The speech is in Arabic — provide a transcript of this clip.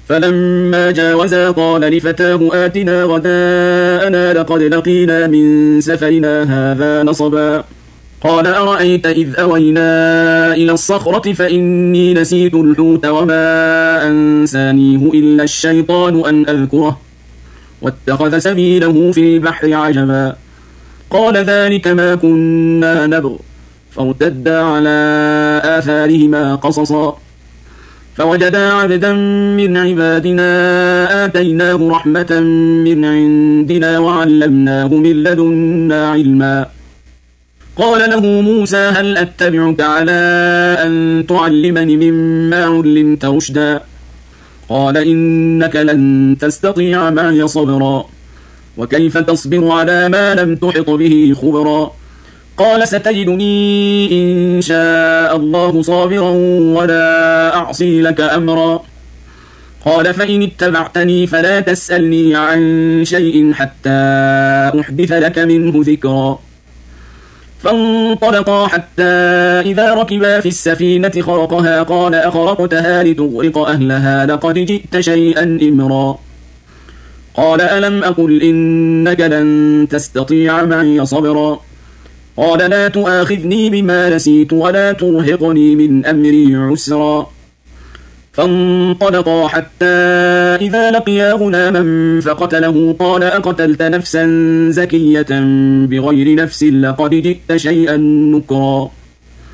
فلما جاوزا قال لفتاه آتنا غداءنا لقد لقينا من سفرنا هذا نصبا. قال أرأيت إذ أوينا إلى الصخرة فإني نسيت الحوت وما أنسانيه إلا الشيطان أن أذكره واتخذ سبيله في البحر عجبا. قال ذلك ما كنا نبغ فارتدا على آثارهما قصصا. فوجدا عبدا من عبادنا آتيناه رحمة من عندنا وعلمناه من لدنا علما. قال له موسى هل أتبعك على أن تعلمني مما علمت رشدا. قال إنك لن تستطيع معي صبرا وكيف تصبر على ما لم تحط به خبرا. قال ستجدني إن شاء الله صابرا ولا أعصي لك أمرا. قال فإن اتبعتني فلا تسألني عن شيء حتى أحدث لك منه ذكرا. فانطلقا حتى إذا ركبا في السفينة خرقها قال أخرقتها لتغرق أهلها لقد جئت شيئا إمرا. قال ألم أقل إنك لن تستطيع معي صبرا. قال لا تؤاخذني بما نسيت ولا ترهقني من أمري عسرا. فانطلقا حتى إذا لقيا غلاما فقتله قال أقتلت نفسا زكية بغير نفس لقد جئت شيئا نكرا.